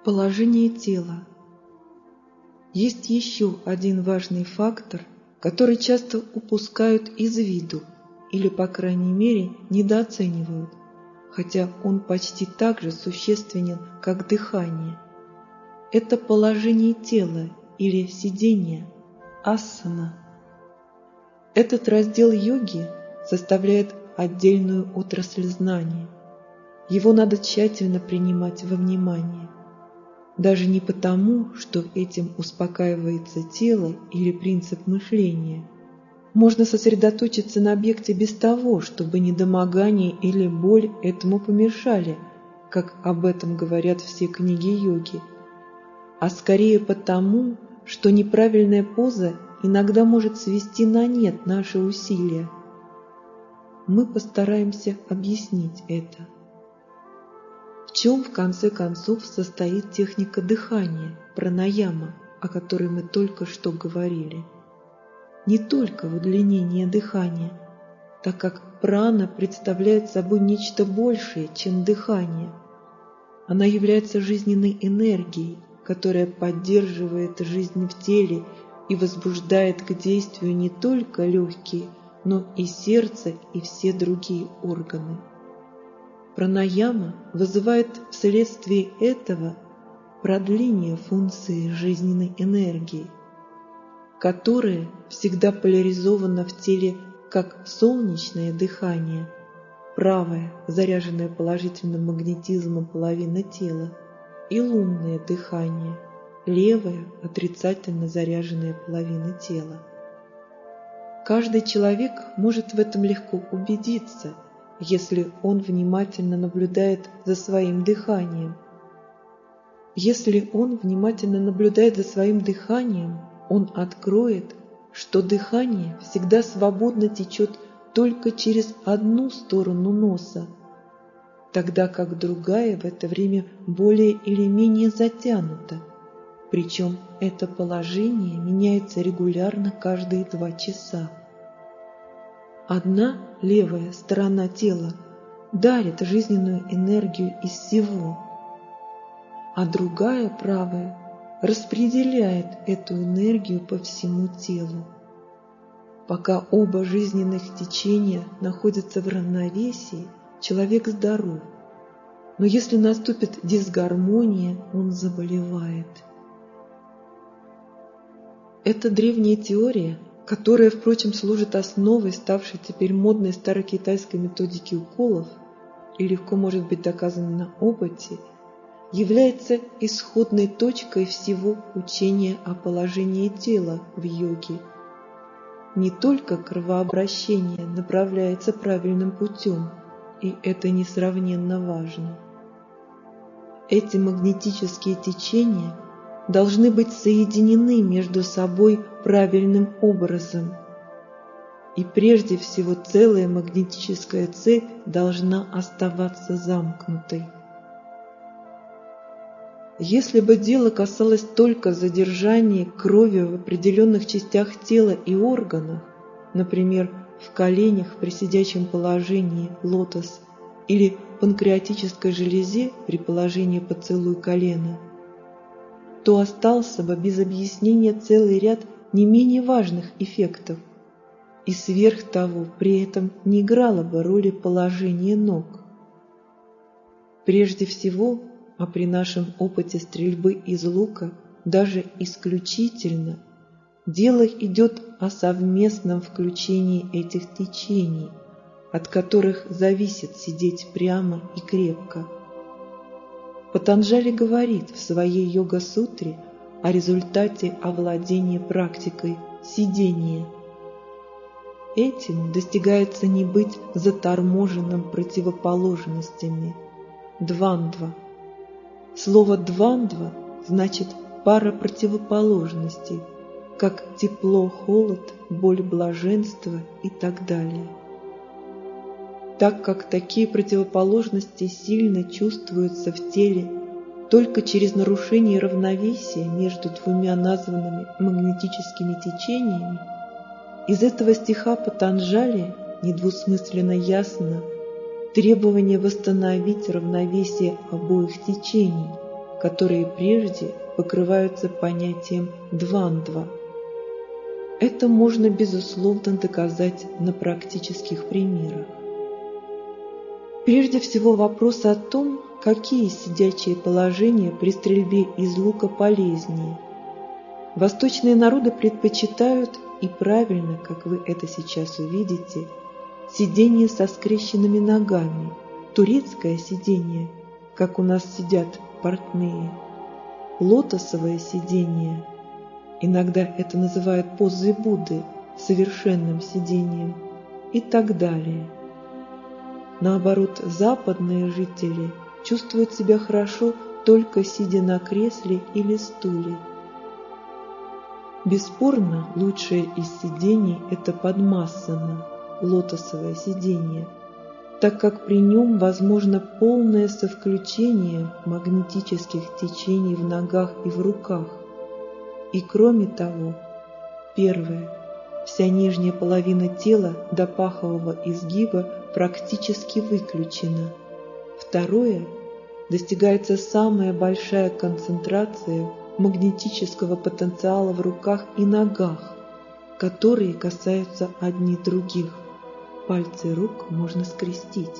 Положение тела. Есть еще один важный фактор, который часто упускают из виду или, по крайней мере, недооценивают, хотя он почти так же существенен, как дыхание. Это положение тела или сидение, асана. Этот раздел йоги составляет отдельную отрасль знания. Его надо тщательно принимать во внимание. Даже не потому, что этим успокаивается тело или принцип мышления. Можно сосредоточиться на объекте без того, чтобы недомогание или боль этому помешали, как об этом говорят все книги йоги, а скорее потому, что неправильная поза иногда может свести на нет наши усилия. Мы постараемся объяснить это. В чем, в конце концов, состоит техника дыхания, пранаяма, о которой мы только что говорили? Не только в удлинении дыхания, так как прана представляет собой нечто большее, чем дыхание. Она является жизненной энергией, которая поддерживает жизнь в теле и возбуждает к действию не только легкие, но и сердце и все другие органы. Пранаяма вызывает вследствие этого продление функции жизненной энергии, которая всегда поляризована в теле как солнечное дыхание, правое, заряженное положительным магнетизмом половина тела, и лунное дыхание, левое, отрицательно заряженная половина тела. Каждый человек может в этом легко убедиться, если он внимательно наблюдает за своим дыханием. Если он внимательно наблюдает за своим дыханием, он откроет, что дыхание всегда свободно течет только через одну сторону носа, тогда как другая в это время более или менее затянута, причем это положение меняется регулярно каждые 2 часа. Одна, левая сторона тела дарит жизненную энергию из всего, а другая, правая, распределяет эту энергию по всему телу. Пока оба жизненных течения находятся в равновесии, человек здоров, но если наступит дисгармония, он заболевает. Это древняя теория, которая, впрочем, служит основой ставшей теперь модной старокитайской методики уколов и легко может быть доказана на опыте, является исходной точкой всего учения о положении тела в йоге. Не только кровообращение направляется правильным путем, и это несравненно важно. Эти магнетические течения должны быть соединены между собой правильным образом. И прежде всего целая магнетическая цепь должна оставаться замкнутой. Если бы дело касалось только задержания крови в определенных частях тела и органах, например, в коленях при сидячем положении лотос или панкреатической железе при положении поцелуй колена, то остался бы без объяснения целый ряд не менее важных эффектов, и сверх того при этом не играло бы роли положения ног. Прежде всего, а при нашем опыте стрельбы из лука даже исключительно, дело идет о совместном включении этих течений, от которых зависит сидеть прямо и крепко. Патанджали говорит в своей йога-сутре о результате овладения практикой сидения. Этим достигается не быть заторможенным противоположностями, двандва. Слово «двандва» значит «пара противоположностей», как тепло-холод, боль-блаженство и так далее. Так как такие противоположности сильно чувствуются в теле только через нарушение равновесия между двумя названными магнетическими течениями, из этого стиха Патанджали недвусмысленно ясно требование восстановить равновесие обоих течений, которые прежде покрываются понятием двандва. Это можно, безусловно, доказать на практических примерах. Прежде всего вопрос о том, какие сидячие положения при стрельбе из лука полезнее. Восточные народы предпочитают, и правильно, как вы это сейчас увидите, сидение со скрещенными ногами, турецкое сидение, как у нас сидят портные, лотосовое сидение, иногда это называют позой Будды, совершенным сидением, и так далее. Наоборот, западные жители чувствуют себя хорошо, только сидя на кресле или стуле. Бесспорно, лучшее из сидений – это падмассана, лотосовое сидение, так как при нем возможно полное совключение магнетических течений в ногах и в руках. И кроме того, первое, вся нижняя половина тела до пахового изгиба практически выключена. Второе, достигается самая большая концентрация магнетического потенциала в руках и ногах, которые касаются одни других. Пальцы рук можно скрестить.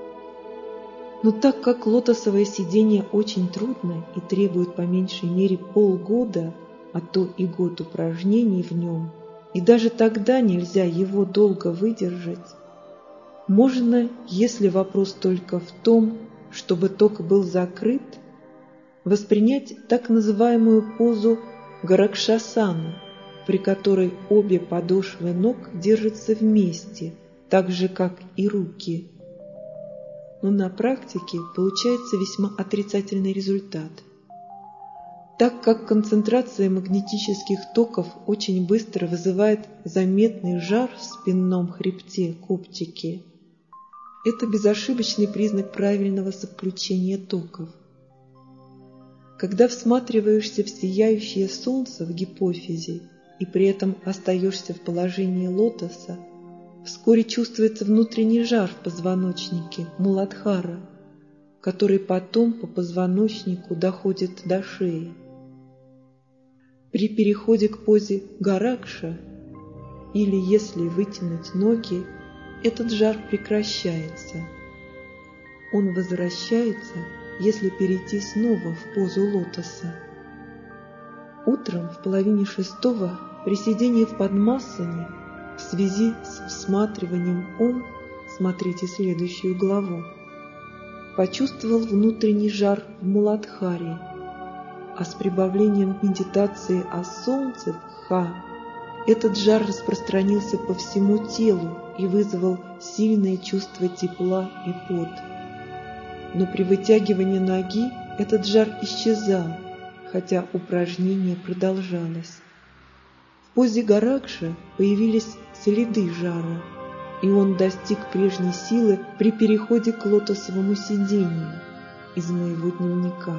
Но так как лотосовое сидение очень трудно и требует по меньшей мере полгода, а то и год упражнений в нем, и даже тогда нельзя его долго выдержать, можно, если вопрос только в том, чтобы ток был закрыт, воспринять так называемую позу Гаракшасана, при которой обе подошвы ног держатся вместе, так же, как и руки. Но на практике получается весьма отрицательный результат. Так как концентрация магнетических токов очень быстро вызывает заметный жар в спинном хребте, копчике, это безошибочный признак правильного совключения токов. Когда всматриваешься в сияющее солнце в гипофизе и при этом остаешься в положении лотоса, вскоре чувствуется внутренний жар в позвоночнике Муладхара, который потом по позвоночнику доходит до шеи. При переходе к позе Гаракша, или если вытянуть ноги, этот жар прекращается. Он возвращается, если перейти снова в позу лотоса. Утром в половине шестого при сидении в падмассане в связи с всматриванием ум, смотрите следующую главу, почувствовал внутренний жар в Муладхаре, а с прибавлением медитации о солнце в Ха этот жар распространился по всему телу и вызвал сильное чувство тепла и пот. Но при вытягивании ноги этот жар исчезал, хотя упражнение продолжалось. В позе Гаракша появились следы жара, и он достиг прежней силы при переходе к лотосовому сидению из моего дневника.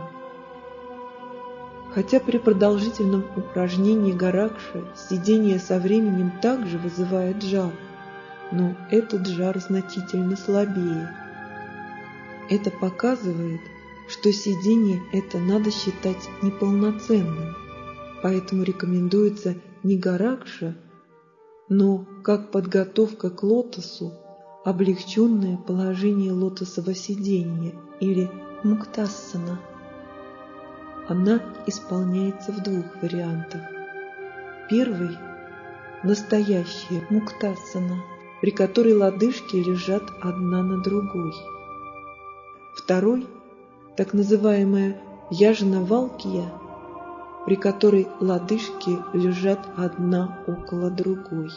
Хотя при продолжительном упражнении Гаракша сидение со временем также вызывает жар, но этот жар значительно слабее. Это показывает, что сидение это надо считать неполноценным, поэтому рекомендуется не Гаракша, но как подготовка к лотосу облегченное положение лотосового сидения или муктассана. Она исполняется в двух вариантах. Первый – настоящая муктассана, при которой лодыжки лежат одна на другой. Второй – так называемая яжна-валкия, при которой лодыжки лежат одна около другой.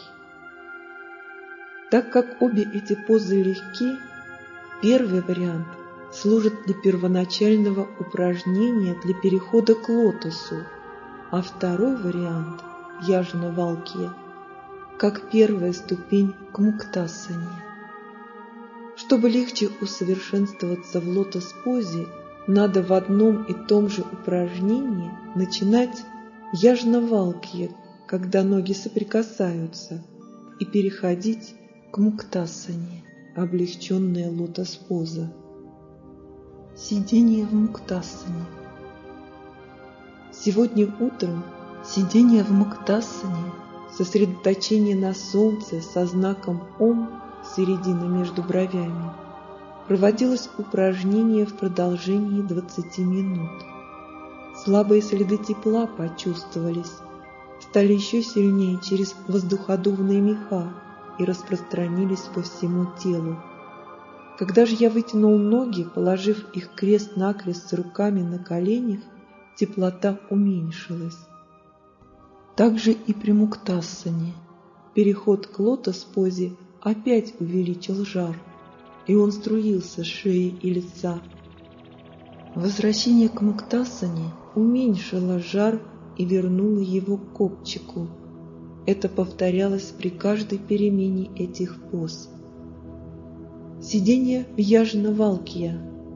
Так как обе эти позы легки, первый вариант служит для первоначального упражнения для перехода к лотосу, а второй вариант – яжна-валкия – как первая ступень к муктассане. Чтобы легче усовершенствоваться в лотос-позе, надо в одном и том же упражнении начинать яжна-валкия, когда ноги соприкасаются, и переходить к муктассане, облегченная лотос-поза. Сидение в муктассане. Сегодня утром сидение в Муктасане, сосредоточение на солнце со знаком Ом середины между бровями, проводилось упражнение в продолжении 20 минут. Слабые следы тепла почувствовались, стали еще сильнее через воздуходувные меха и распространились по всему телу. Когда же я вытянул ноги, положив их крест-накрест с руками на коленях, теплота уменьшилась. Также и при Муктасане переход к лотос-позе опять увеличил жар, и он струился с шеи и лица. Возвращение к Муктасане уменьшило жар и вернуло его к копчику. Это повторялось при каждой перемене этих поз. Сидение в Яжна-Валкья.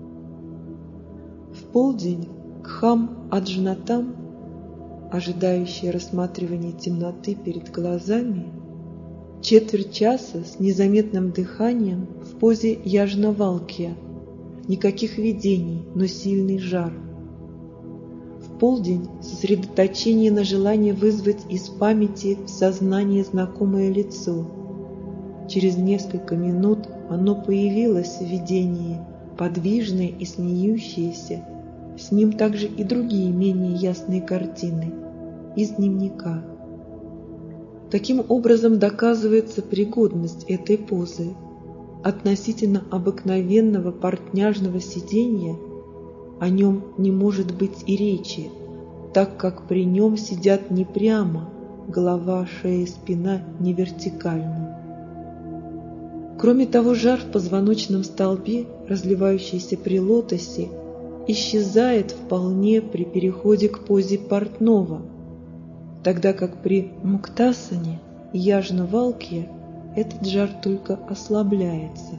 В полдень Кхам Аджнатам, ожидающий рассматривания темноты перед глазами, четверть часа с незаметным дыханием в позе Яжна-Валкья, никаких видений, но сильный жар. В полдень сосредоточение на желании вызвать из памяти в сознание знакомое лицо. Через несколько минут оно появилось в видении, подвижное и смеющееся, с ним также и другие менее ясные картины из дневника. Таким образом доказывается пригодность этой позы. Относительно обыкновенного портняжного сидения о нем не может быть и речи, так как при нем сидят не прямо, голова, шея, спина не вертикально. Кроме того, жар в позвоночном столбе, разливающийся при лотосе, исчезает вполне при переходе к позе портного, тогда как при Муктасане и Яжна-Валкья этот жар только ослабляется.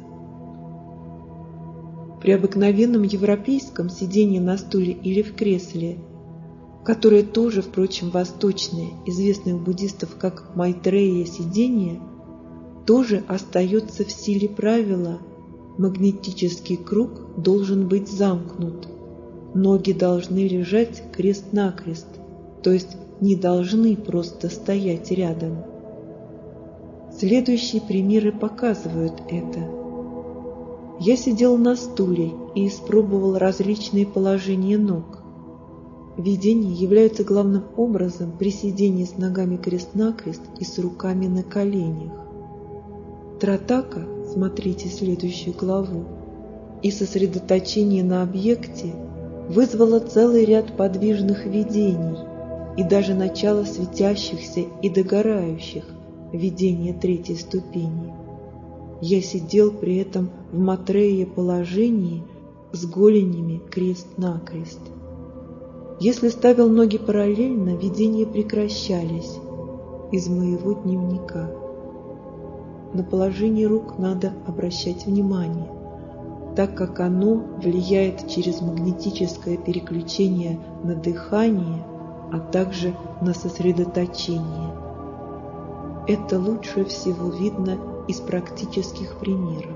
При обыкновенном европейском сидении на стуле или в кресле, которое тоже, впрочем, восточное, известное у буддистов как Майтрея сидение, тоже остается в силе правила: магнетический круг должен быть замкнут, ноги должны лежать крест-накрест, то есть не должны просто стоять рядом. Следующие примеры показывают это. Я сидел на стуле и испробовал различные положения ног. Видения являются главным образом при сидении с ногами крест-накрест и с руками на коленях. Тратака, смотрите следующую главу, и сосредоточение на объекте вызвало целый ряд подвижных видений и даже начало светящихся и догорающих, видения третьей ступени. Я сидел при этом в Матрея положении с голенями крест-накрест. Если ставил ноги параллельно, видения прекращались. Из моего дневника. На положение рук надо обращать внимание, так как оно влияет через магнетическое переключение на дыхание, а также на сосредоточение. Это лучше всего видно из практических примеров.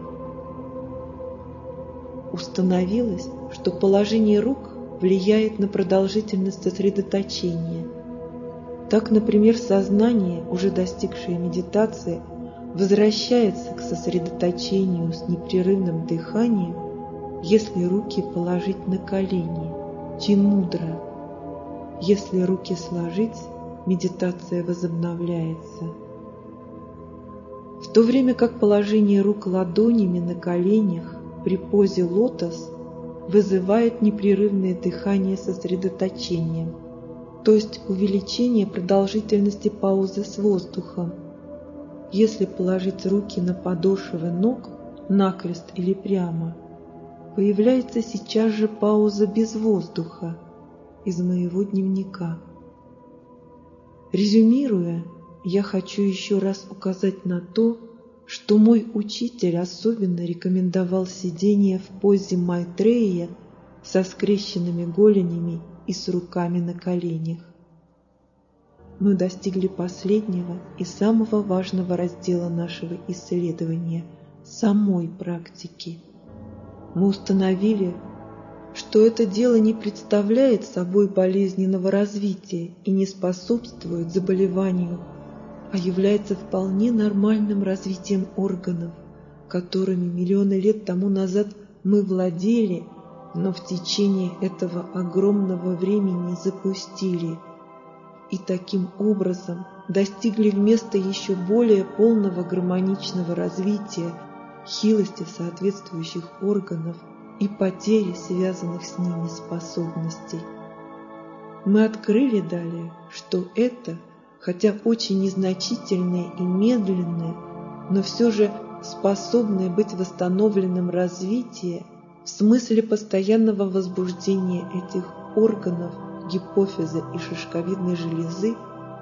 Установилось, что положение рук влияет на продолжительность сосредоточения. Так, например, сознание, уже достигшее медитации, возвращается к сосредоточению с непрерывным дыханием, если руки положить на колени, чин-мудра. Если руки сложить, медитация возобновляется. В то время как положение рук ладонями на коленях при позе лотос вызывает непрерывное дыхание с сосредоточением, то есть увеличение продолжительности паузы с воздухом. Если положить руки на подошвы ног, накрест или прямо, появляется сейчас же пауза без воздуха из моего дневника. Резюмируя, я хочу еще раз указать на то, что мой учитель особенно рекомендовал сидение в позе Майтрея со скрещенными голенями и с руками на коленях. Мы достигли последнего и самого важного раздела нашего исследования – самой практики. Мы установили, что это дело не представляет собой болезненного развития и не способствует заболеванию, а является вполне нормальным развитием органов, которыми миллионы лет тому назад мы владели, но в течение этого огромного времени запустили, и таким образом достигли вместо еще более полного гармоничного развития хилости соответствующих органов и потери связанных с ними способностей. Мы открыли далее, что это, хотя очень незначительное и медленное, но все же способное быть восстановленным развитие в смысле постоянного возбуждения этих органов, гипофиза и шишковидной железы,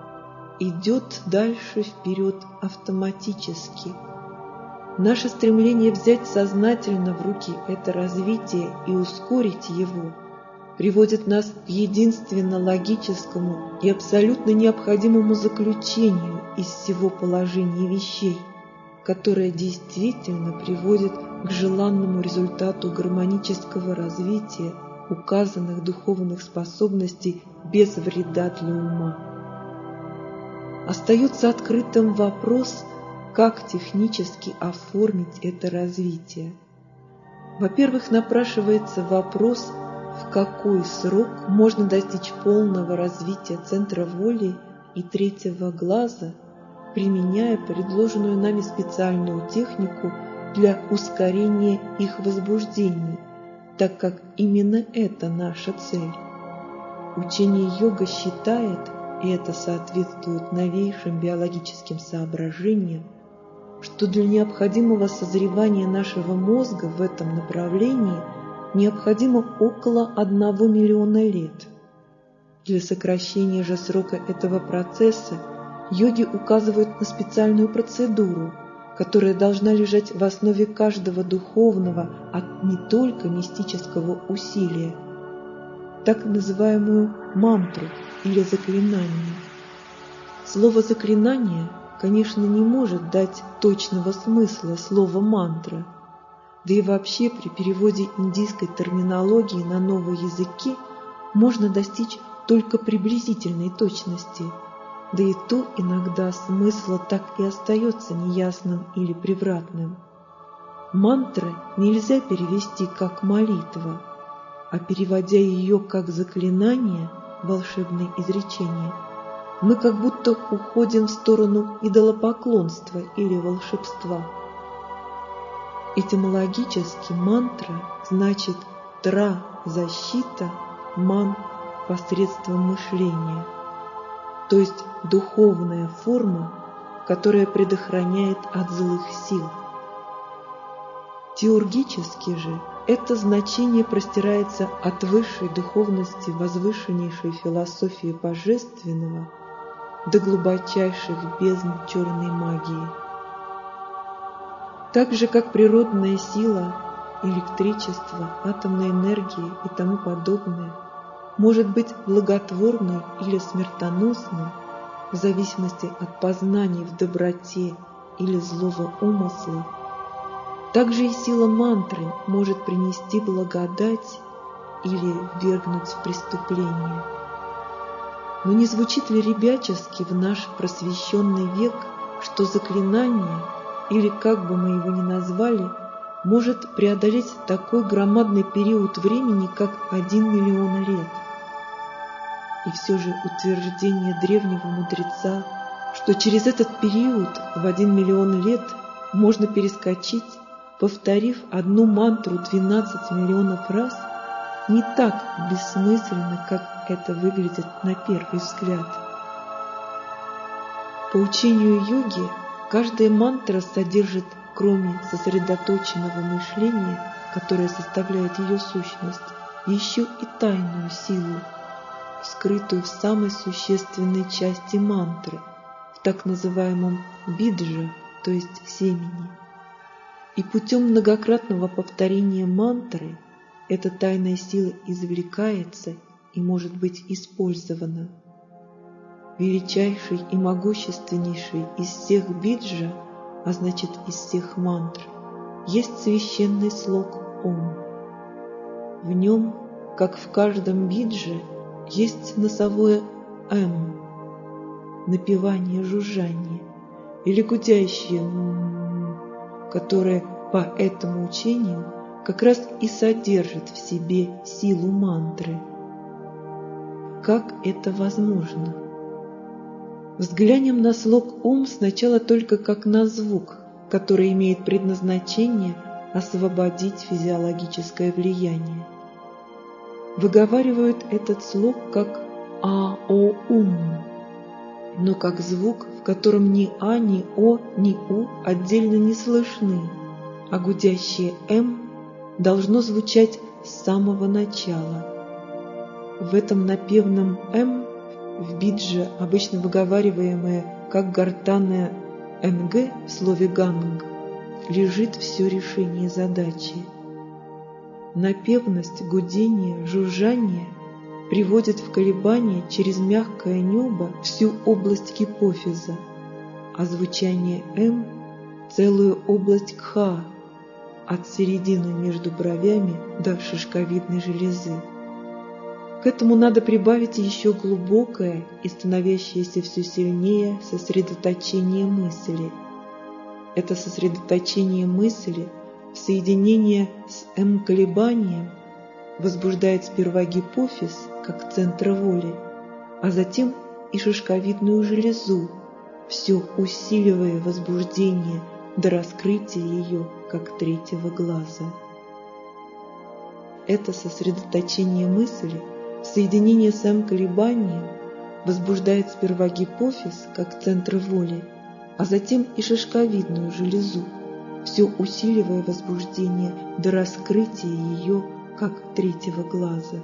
идет дальше вперед автоматически. Наше стремление взять сознательно в руки это развитие и ускорить его приводит нас к единственно логическому и абсолютно необходимому заключению из всего положения вещей, которое действительно приводит к желанному результату гармонического развития указанных духовных способностей без вреда для ума. Остается открытым вопрос, как технически оформить это развитие. Во-первых, напрашивается вопрос, в какой срок можно достичь полного развития центра воли и третьего глаза, применяя предложенную нами специальную технику для ускорения их возбуждений, так как именно это наша цель. Учение йога считает, и это соответствует новейшим биологическим соображениям, что для необходимого созревания нашего мозга в этом направлении необходимо около 1 миллиона лет. Для сокращения же срока этого процесса йоги указывают на специальную процедуру, которая должна лежать в основе каждого духовного, а не только мистического усилия, так называемую мантру или заклинание. Слово «заклинание», конечно, не может дать точного смысла слова «мантра», да и вообще при переводе индийской терминологии на новые языки можно достичь только приблизительной точности, да и то иногда смысл так и остается неясным или превратным. Мантра нельзя перевести как молитва, а переводя ее как заклинание, волшебное изречение, мы как будто уходим в сторону идолопоклонства или волшебства. Этимологически мантра значит «тра» – защита, «ман» – посредством мышления, то есть духовная форма, которая предохраняет от злых сил. Теургически же это значение простирается от высшей духовности возвышеннейшей философии божественного до глубочайших бездн черной магии. Так же, как природная сила, электричество, атомная энергия и тому подобное может быть благотворной или смертоносной в зависимости от познаний в доброте или злого умысла, также и сила мантры может принести благодать или ввергнуть в преступление. Но не звучит ли ребячески в наш просвещенный век, что заклинание, или как бы мы его ни назвали, может преодолеть такой громадный период времени, как 1 миллион лет? И все же утверждение древнего мудреца, что через этот период в 1 миллион лет можно перескочить, повторив одну мантру 12 миллионов раз, не так бессмысленно, как это выглядит на первый взгляд. По учению йоги, каждая мантра содержит, кроме сосредоточенного мышления, которое составляет ее сущность, еще и тайную силу, скрытую в самой существенной части мантры, в так называемом биджа, то есть семени. И путем многократного повторения мантры эта тайная сила извлекается и может быть использована. Величайший и могущественнейший из всех биджа, а значит из всех мантр, есть священный слог Ом. В нем, как в каждом бидже, есть носовое «м», напевание, жужжание или гудящее «м», которое по этому учению как раз и содержит в себе силу мантры. Как это возможно? Взглянем на слог «ом» сначала только как на звук, который имеет предназначение освободить физиологическое влияние. Выговаривают этот слог как «а-о-ум», но как звук, в котором ни «а», ни «о», ни «у» отдельно не слышны, а гудящее «м» должно звучать с самого начала. В этом напевном «м» в бидже, обычно выговариваемое как гортанное «нг» в слове «ганг», лежит все решение задачи. Напевность, гудение, жужжание приводит в колебание через мягкое небо всю область гипофиза, а звучание «м» – целую область кха, от середины между бровями до шишковидной железы. К этому надо прибавить еще глубокое и становящееся все сильнее сосредоточение мысли. Это сосредоточение мысли в соединении с М-колебанием возбуждает сперва гипофиз как центр воли, а затем и шишковидную железу, все усиливая возбуждение до раскрытия ее как третьего глаза. Это сосредоточение мысли в соединении с М-колебанием возбуждает сперва гипофиз как центр воли, а затем и шишковидную железу, все усиливая возбуждение до раскрытия ее как третьего глаза.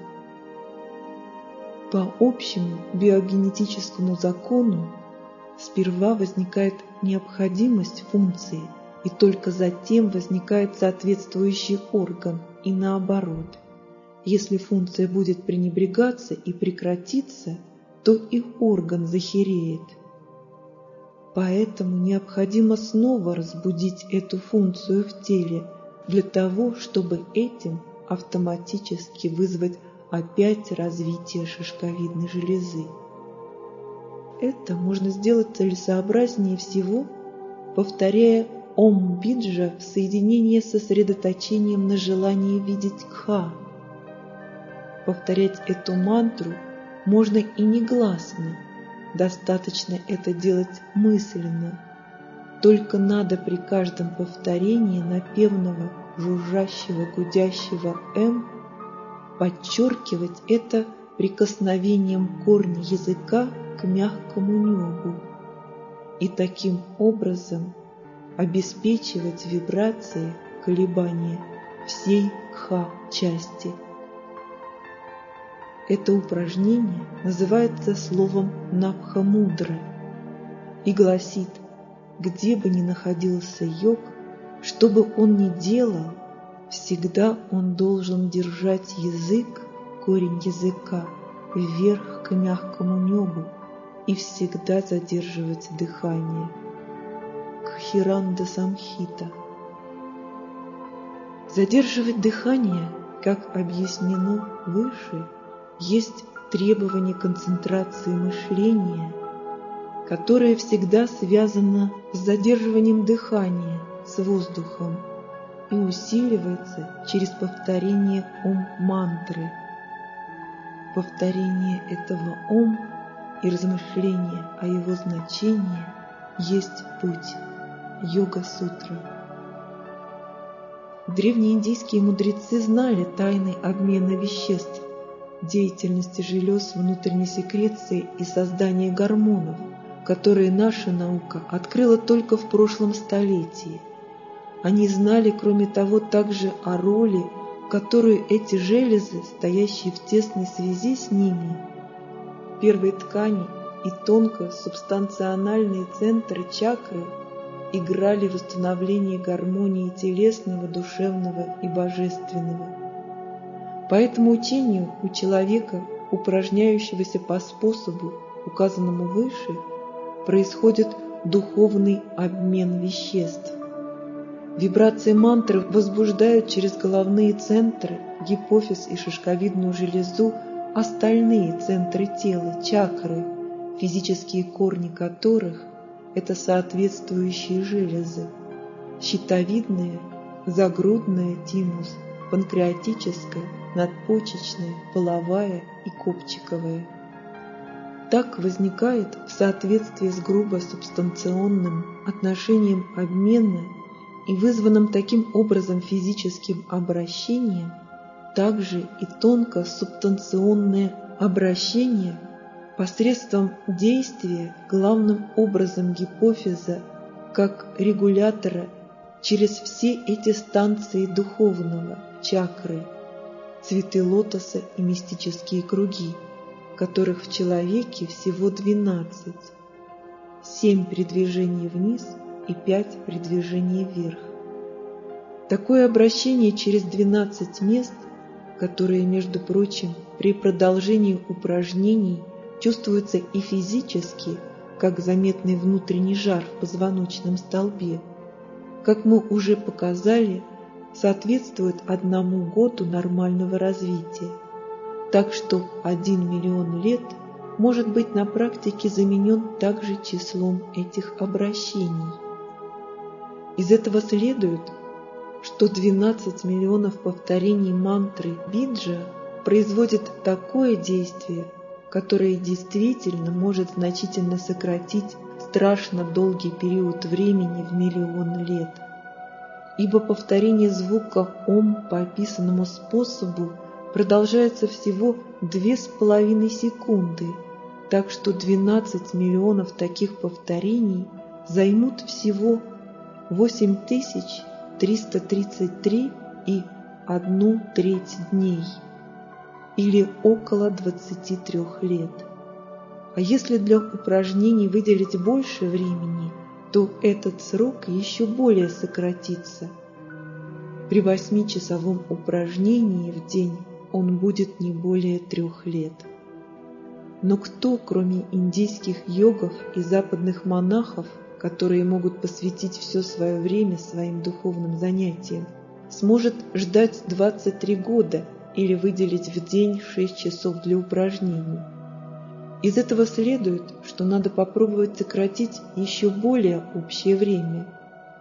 По общему биогенетическому закону сперва возникает необходимость функции, и только затем возникает соответствующий орган, и наоборот. Если функция будет пренебрегаться и прекратиться, то и орган захереет. Поэтому необходимо снова разбудить эту функцию в теле для того, чтобы этим автоматически вызвать опять развитие шишковидной железы. Это можно сделать целесообразнее всего, повторяя Ом-биджа в соединении с сосредоточением на желании видеть кха. Повторять эту мантру можно и негласно, достаточно это делать мысленно. Только надо при каждом повторении напевного, жужжащего, гудящего «м» подчеркивать это прикосновением корня языка к мягкому небу и таким образом обеспечивать вибрации, колебания всей кха-части. Это упражнение называется словом «напха-мудра» и гласит: где бы ни находился йог, что бы он ни делал, всегда он должен держать язык, корень языка, вверх к мягкому небу и всегда задерживать дыхание. Кхиранда Самхита. Задерживать дыхание, как объяснено выше, есть требование концентрации мышления, которое всегда связано с задерживанием дыхания, с воздухом, и усиливается через повторение Ом-мантры. Повторение этого Ом и размышление о его значении есть путь. Йога-сутра. Древние индийские мудрецы знали тайны обмена веществ, деятельности желез внутренней секреции и создания гормонов, которые наша наука открыла только в прошлом столетии. Они знали, кроме того, также о роли, которую эти железы, стоящие в тесной связи с ними, первые ткани и тонко-субстанциональные центры чакры, играли в восстановлении гармонии телесного, душевного и божественного. По этому учению у человека, упражняющегося по способу, указанному выше, происходит духовный обмен веществ. Вибрации мантры возбуждают через головные центры, гипофиз и шишковидную железу остальные центры тела, чакры, физические корни которых – это соответствующие железы: щитовидная, загрудная, тимус, панкреатическая, надпочечная, половая и копчиковая. Так возникает в соответствии с грубо субстанционным отношением обмена и вызванным таким образом физическим обращением, также и тонко субстанционное обращение посредством действия главным образом гипофиза как регулятора через все эти станции духовного, чакры, цветы лотоса и мистические круги, которых в человеке всего 12, 7 при движении вниз и 5 при движении вверх. Такое обращение через 12 мест, которые, между прочим, при продолжении упражнений чувствуются и физически, как заметный внутренний жар в позвоночном столбе, как мы уже показали, соответствует 1 году нормального развития, так что 1 миллион лет может быть на практике заменен также числом этих обращений. Из этого следует, что 12 миллионов повторений мантры биджа производит такое действие, которое действительно может значительно сократить страшно долгий период времени в 1 000 000 лет. Ибо повторение звука «Ом» по описанному способу продолжается всего 2,5 секунды, так что 12 миллионов таких повторений займут всего 8333,1 дней, или около 23 лет. А если для упражнений выделить больше времени, то этот срок еще более сократится. При 8-часовом упражнении в день он будет не более 3 лет. Но кто, кроме индийских йогов и западных монахов, которые могут посвятить все свое время своим духовным занятиям, сможет ждать 23 года или выделить в день 6 часов для упражнений? Из этого следует, что надо попробовать сократить еще более общее время –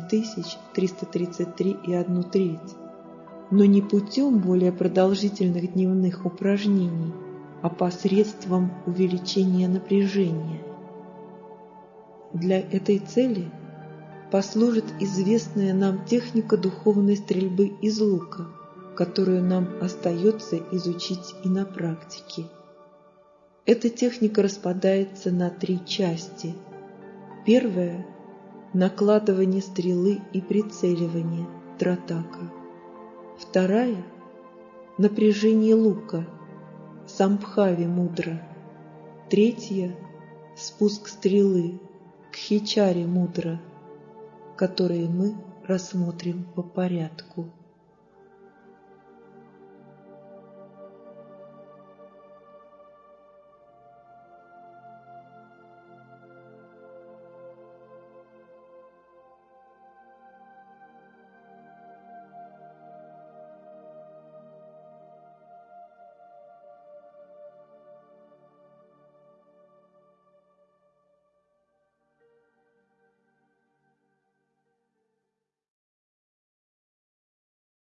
8333,1 но не путем более продолжительных дневных упражнений, а посредством увеличения напряжения. Для этой цели послужит известная нам техника духовной стрельбы из лука, которую нам остается изучить и на практике. Эта техника распадается на 3 части. Первая – накладывание стрелы и прицеливание, тратака. Вторая – напряжение лука, самбхави мудра. Третья – спуск стрелы, кхичари мудра, которые мы рассмотрим по порядку.